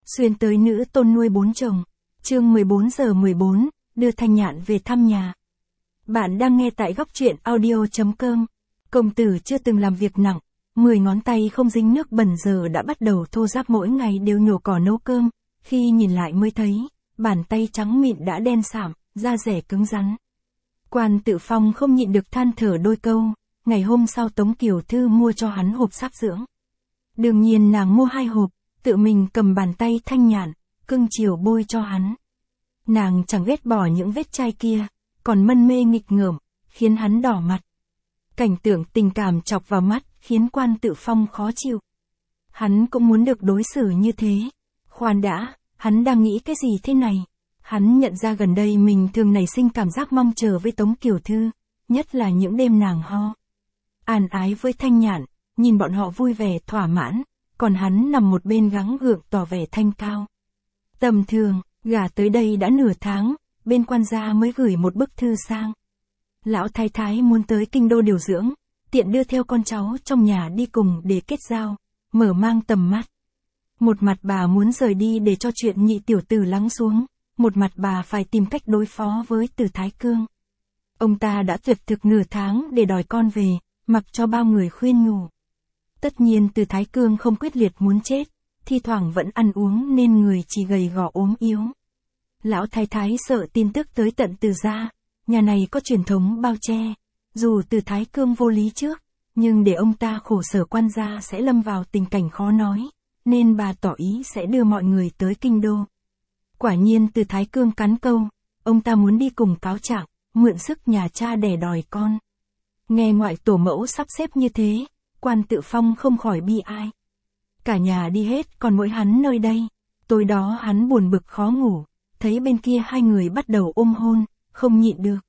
Xuyên tới nữ tôn nuôi 4 chồng. Chương 14:14, đưa Thanh Nhạn về thăm nhà. Bạn đang nghe tại góc truyện audio.com. Công tử chưa từng làm việc nặng, 10 ngón tay không dính nước bẩn giờ đã bắt đầu thô ráp, mỗi ngày đều nhổ cỏ nấu cơm. Khi nhìn lại mới thấy, bàn tay trắng mịn đã đen sạm, da dẻ cứng rắn. Quan Tự Phong không nhịn được than thở đôi câu. Ngày hôm sau Tống Kiều Thư mua cho hắn hộp sáp dưỡng. Đương nhiên nàng mua 2 hộp, tự mình cầm bàn tay Thanh Nhạn, cưng chiều bôi cho hắn. Nàng chẳng ghét bỏ những vết chai kia, còn mân mê nghịch ngợm, khiến hắn đỏ mặt. Cảnh tượng tình cảm chọc vào mắt, khiến Quan Tự Phong khó chịu. Hắn cũng muốn được đối xử như thế. Khoan đã, hắn đang nghĩ cái gì thế này? Hắn nhận ra gần đây mình thường nảy sinh cảm giác mong chờ với Tống Kiều Thư, nhất là những đêm nàng ho an ái với Thanh Nhạn, nhìn bọn họ vui vẻ thỏa mãn, còn hắn nằm một bên gắng gượng tỏ vẻ thanh cao. Tầm thường, gả tới đây đã nửa tháng, bên quan gia mới gửi một bức thư sang. Lão thái thái muốn tới kinh đô điều dưỡng, tiện đưa theo con cháu trong nhà đi cùng để kết giao, mở mang tầm mắt. Một mặt bà muốn rời đi để cho chuyện nhị tiểu tử lắng xuống, một mặt bà phải tìm cách đối phó với Từ Thái Cương. Ông ta đã tuyệt thực nửa tháng để đòi con về, mặc cho bao người khuyên nhủ. Tất nhiên Từ Thái Cương không quyết liệt muốn chết, thi thoảng vẫn ăn uống nên người chỉ gầy gò ốm yếu. Lão thái thái sợ tin tức tới tận Từ gia, nhà này có truyền thống bao che, dù Từ Thái Cương vô lý trước, nhưng để ông ta khổ sở quan gia sẽ lâm vào tình cảnh khó nói, nên bà tỏ ý sẽ đưa mọi người tới kinh đô. Quả nhiên Từ Thái Cương cắn câu, ông ta muốn đi cùng cáo trạng, mượn sức nhà cha để đòi con. Nghe ngoại tổ mẫu sắp xếp như thế, Quan Tự Phong không khỏi bi ai. Cả nhà đi hết còn mỗi hắn nơi đây. Tối đó hắn buồn bực khó ngủ, thấy bên kia 2 người bắt đầu ôm hôn, không nhịn được.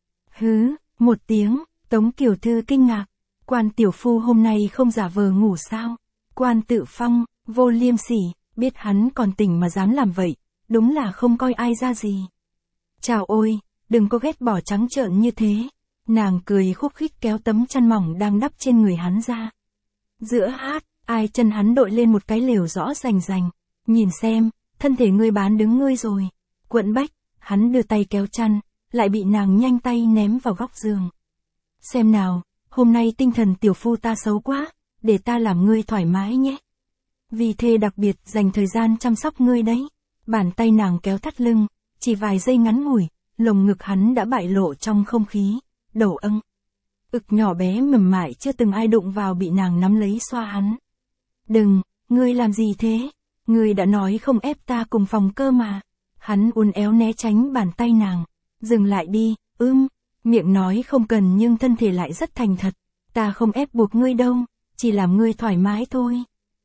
Hứ, một tiếng, Tống Kiều Thư kinh ngạc. Quan tiểu phu hôm nay không giả vờ ngủ sao? Quan Tự Phong, vô liêm sỉ, biết hắn còn tỉnh mà dám làm vậy, đúng là không coi ai ra gì. Chào ôi, đừng có ghét bỏ trắng trợn như thế. Nàng cười khúc khích kéo tấm chăn mỏng đang đắp trên người hắn ra. Giữa hát, ai chân hắn đội lên một cái lều rõ rành rành. Nhìn xem, thân thể ngươi bán đứng ngươi rồi. Quận bách, hắn đưa tay kéo chăn, lại bị nàng nhanh tay ném vào góc giường. Xem nào, hôm nay tinh thần tiểu phu ta xấu quá, để ta làm ngươi thoải mái nhé. Vì thế đặc biệt dành thời gian chăm sóc ngươi đấy. Bàn tay nàng kéo thắt lưng, chỉ vài giây ngắn ngủi, lồng ngực hắn đã bại lộ trong không khí. Đầu âng. Ực nhỏ bé mềm mại chưa từng ai đụng vào bị nàng nắm lấy xoa hắn. Đừng, ngươi làm gì thế? Ngươi đã nói không ép ta cùng phòng cơ mà. Hắn uốn éo né tránh bàn tay nàng. Dừng lại đi, miệng nói không cần nhưng thân thể lại rất thành thật. Ta không ép buộc ngươi đâu, chỉ làm ngươi thoải mái thôi.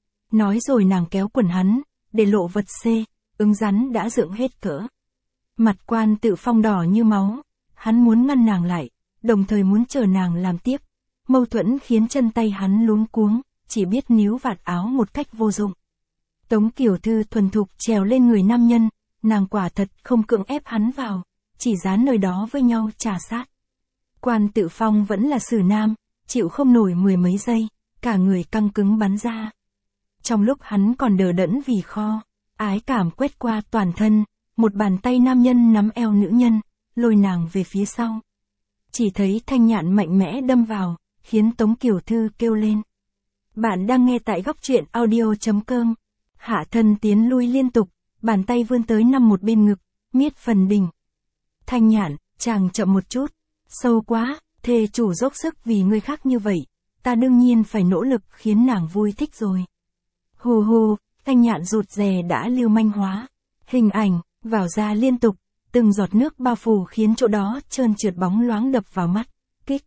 Nói rồi nàng kéo quần hắn, để lộ vật xê, rắn đã dựng hết cỡ. Mặt Quan Tự Phong đỏ như máu, hắn muốn ngăn nàng lại, đồng thời muốn chờ nàng làm tiếp. Mâu thuẫn khiến chân tay hắn luống cuống, chỉ biết níu vạt áo một cách vô dụng. Tống Kiều Thư thuần thục trèo lên người nam nhân, nàng quả thật không cưỡng ép hắn vào, chỉ dán nơi đó với nhau trà sát. Quan Tự Phong vẫn là xử nam, chịu không nổi 10 mấy giây, cả người căng cứng bắn ra. Trong lúc hắn còn đờ đẫn vì kho, ái cảm quét qua toàn thân, một bàn tay nam nhân nắm eo nữ nhân, lôi nàng về phía sau. Chỉ thấy Thanh Nhạn mạnh mẽ đâm vào, khiến Tống Kiều Thư kêu lên. Bạn đang nghe tại góc truyện audio.com. Hạ thân tiến lui liên tục, bàn tay vươn tới nằm một bên ngực, miết phần đỉnh. Thanh Nhạn, chàng chậm một chút. Sâu quá, thề chủ dốc sức vì người khác như vậy. Ta đương nhiên phải nỗ lực khiến nàng vui thích rồi. Hù hù, Thanh Nhạn rụt rè đã lưu manh hóa. Hình ảnh, vào ra liên tục. Từng giọt nước bao phủ khiến chỗ đó trơn trượt bóng loáng đập vào mắt. Kích.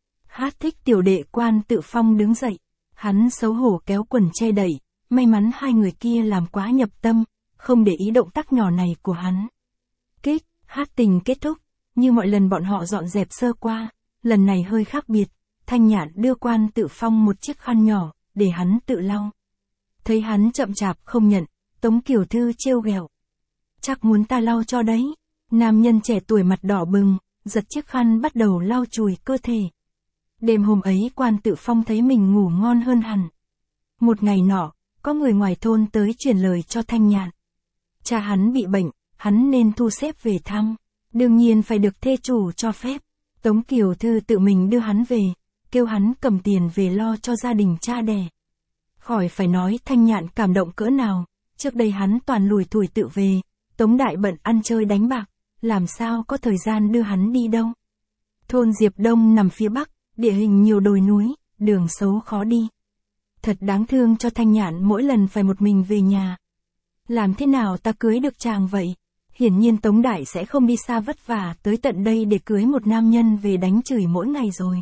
Hát thích tiểu đệ. Quan Tự Phong đứng dậy. Hắn xấu hổ kéo quần che đậy. May mắn 2 người kia làm quá nhập tâm, không để ý động tác nhỏ này của hắn. Kích. Hát tình kết thúc. Như mọi lần bọn họ dọn dẹp sơ qua. Lần này hơi khác biệt. Thanh Nhạn đưa Quan Tự Phong một chiếc khăn nhỏ, để hắn tự lau. Thấy hắn chậm chạp không nhận, Tống Kiều Thư trêu ghẹo. Chắc muốn ta lau cho đấy. Nam nhân trẻ tuổi mặt đỏ bừng, giật chiếc khăn bắt đầu lau chùi cơ thể. Đêm hôm ấy Quan Tự Phong thấy mình ngủ ngon hơn hẳn. Một ngày nọ, có người ngoài thôn tới truyền lời cho Thanh Nhạn. Cha hắn bị bệnh, hắn nên thu xếp về thăm. Đương nhiên phải được thê chủ cho phép. Tống Kiều Thư tự mình đưa hắn về, kêu hắn cầm tiền về lo cho gia đình cha đẻ. Khỏi phải nói Thanh Nhạn cảm động cỡ nào, trước đây hắn toàn lủi thủi tự về, Tống Đại bận ăn chơi đánh bạc, làm sao có thời gian đưa hắn đi đâu. Thôn Diệp Đông nằm phía bắc, địa hình nhiều đồi núi, đường xấu khó đi. Thật đáng thương cho Thanh Nhạn mỗi lần phải một mình về nhà. Làm thế nào ta cưới được chàng vậy? Hiển nhiên Tống Đại sẽ không đi xa vất vả tới tận đây để cưới một nam nhân về đánh chửi mỗi ngày rồi.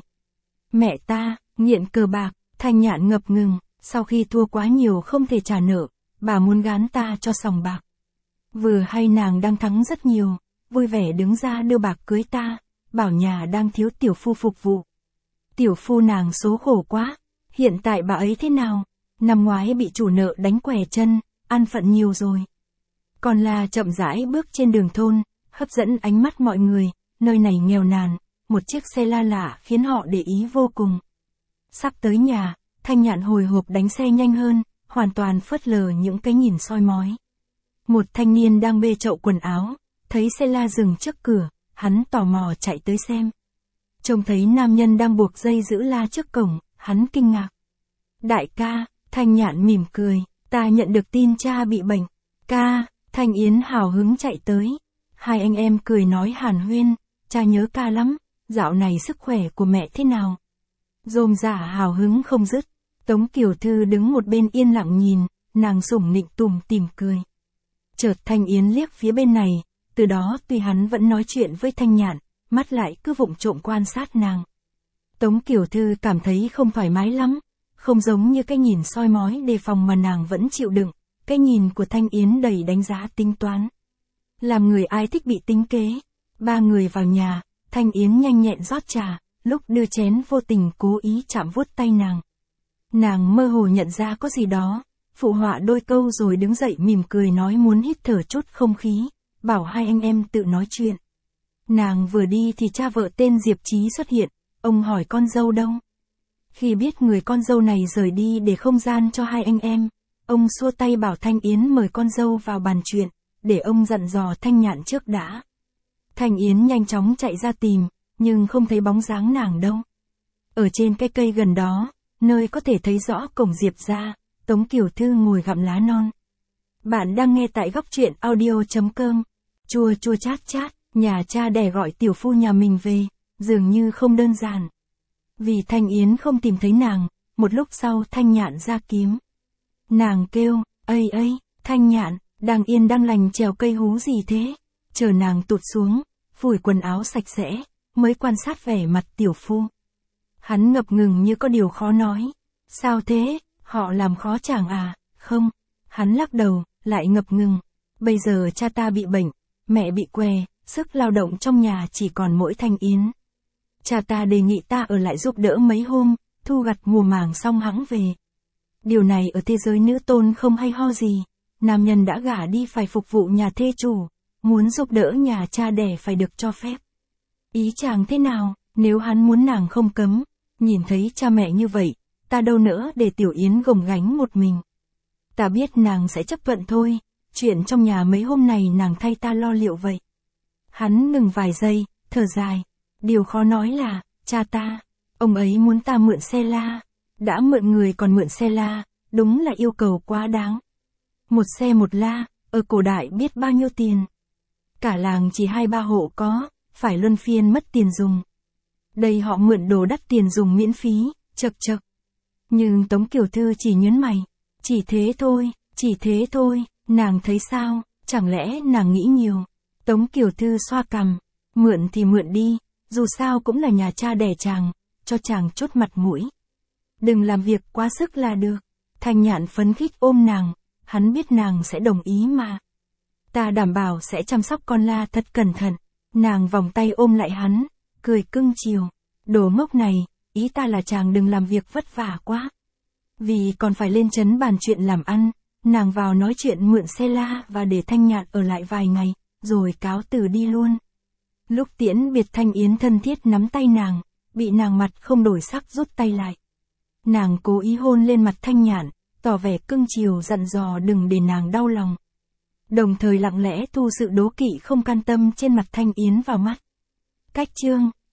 Mẹ ta, nghiện cờ bạc, Thanh Nhạn ngập ngừng, sau khi thua quá nhiều không thể trả nợ, bà muốn gán ta cho sòng bạc. Vừa hay nàng đang thắng rất nhiều, vui vẻ đứng ra đưa bạc cưới ta, bảo nhà đang thiếu tiểu phu phục vụ. Tiểu phu nàng số khổ quá, hiện tại bà ấy thế nào? Năm ngoái bị chủ nợ đánh què chân, ăn phận nhiều rồi. Còn là chậm rãi bước trên đường thôn, hấp dẫn ánh mắt mọi người, nơi này nghèo nàn, một chiếc xe la lạ khiến họ để ý vô cùng. Sắp tới nhà, Thanh Nhạn hồi hộp đánh xe nhanh hơn, hoàn toàn phớt lờ những cái nhìn soi mói. Một thanh niên đang bê chậu quần áo, thấy xe la dừng trước cửa, hắn tò mò chạy tới xem. Trông thấy nam nhân đang buộc dây giữ la trước cổng, hắn kinh ngạc. Đại ca, Thanh Nhạn mỉm cười, ta nhận được tin cha bị bệnh. Ca, Thanh Yến hào hứng chạy tới. Hai anh em cười nói hàn huyên, cha nhớ ca lắm, dạo này sức khỏe của mẹ thế nào? Rôm rả hào hứng không dứt. Tống Kiều Thư đứng một bên yên lặng nhìn, nàng sủng nịnh tủm tỉm cười. Chợt Thanh Yến liếc phía bên này, từ đó tuy hắn vẫn nói chuyện với Thanh Nhạn, mắt lại cứ vụng trộm quan sát nàng. Tống Kiều Thư cảm thấy không thoải mái lắm, không giống như cái nhìn soi mói đề phòng mà nàng vẫn chịu đựng, cái nhìn của Thanh Yến đầy đánh giá tính toán. Làm người ai thích bị tính kế. Ba người vào nhà, Thanh Yến nhanh nhẹn rót trà, lúc đưa chén vô tình cố ý chạm vuốt tay nàng. Nàng mơ hồ nhận ra có gì đó, phụ họa đôi câu rồi đứng dậy mỉm cười nói muốn hít thở chút không khí, bảo hai anh em tự nói chuyện. Nàng vừa đi thì cha vợ tên Diệp Chí xuất hiện, ông hỏi con dâu đâu. Khi biết người con dâu này rời đi để không gian cho hai anh em, ông xua tay bảo Thanh Yến mời con dâu vào bàn chuyện, để ông dặn dò Thanh Nhạn trước đã. Thanh Yến nhanh chóng chạy ra tìm, nhưng không thấy bóng dáng nàng đâu. Ở trên cái cây gần đó, nơi có thể thấy rõ cổng Diệp ra, Tống Kiều Thư ngồi gặm lá non. Bạn đang nghe tại góc truyện audio.com. Chua chua chát chát, nhà cha đẻ gọi tiểu phu nhà mình về, dường như không đơn giản. Vì Thanh Yến không tìm thấy nàng, một lúc sau Thanh Nhạn ra kiếm. Nàng kêu, ây ây, Thanh Nhạn, đang yên đang lành trèo cây hú gì thế? Chờ nàng tụt xuống, phủi quần áo sạch sẽ, mới quan sát vẻ mặt tiểu phu. Hắn ngập ngừng như có điều khó nói. Sao thế, họ làm khó chàng à? Không. Hắn lắc đầu, lại ngập ngừng. Bây giờ cha ta bị bệnh, mẹ bị què, sức lao động trong nhà chỉ còn mỗi Thanh Yến. Cha ta đề nghị ta ở lại giúp đỡ mấy hôm, thu gặt mùa màng xong hẵng về. Điều này ở thế giới nữ tôn không hay ho gì. Nam nhân đã gả đi phải phục vụ nhà thê chủ, muốn giúp đỡ nhà cha đẻ phải được cho phép. Ý chàng thế nào, nếu hắn muốn nàng không cấm, nhìn thấy cha mẹ như vậy, ta đâu nữa để Tiểu Yến gồng gánh một mình. Ta biết nàng sẽ chấp thuận thôi, chuyện trong nhà mấy hôm này nàng thay ta lo liệu vậy. Hắn ngừng vài giây, thở dài. Điều khó nói là, cha ta, ông ấy muốn ta mượn xe la. Đã mượn người còn mượn xe la, đúng là yêu cầu quá đáng. Một xe một la, ở cổ đại biết bao nhiêu tiền. Cả làng chỉ 2-3 hộ có, phải luân phiên mất tiền dùng. Đây họ mượn đồ đắt tiền dùng miễn phí, chậc chậc. Nhưng Tống Kiều Thư chỉ nhớn mày. Chỉ thế thôi, nàng thấy sao, chẳng lẽ nàng nghĩ nhiều. Tống Kiều Thư xoa cằm, mượn thì mượn đi, dù sao cũng là nhà cha đẻ chàng, cho chàng chút mặt mũi. Đừng làm việc quá sức là được. Thanh Nhạn phấn khích ôm nàng, hắn biết nàng sẽ đồng ý mà. Ta đảm bảo sẽ chăm sóc con la thật cẩn thận. Nàng vòng tay ôm lại hắn, cười cưng chiều. Đồ ngốc này, ý ta là chàng đừng làm việc vất vả quá. Vì còn phải lên trấn bàn chuyện làm ăn, nàng vào nói chuyện mượn xe la và để Thanh Nhạn ở lại vài ngày, rồi cáo từ đi luôn. Lúc tiễn biệt Thanh Yến thân thiết nắm tay nàng, bị nàng mặt không đổi sắc rút tay lại. Nàng cố ý hôn lên mặt Thanh Nhạn, tỏ vẻ cưng chiều dặn dò đừng để nàng đau lòng. đồng thời lặng lẽ thu sự đố kỵ không can tâm trên mặt Thanh Yến vào mắt. Cách chương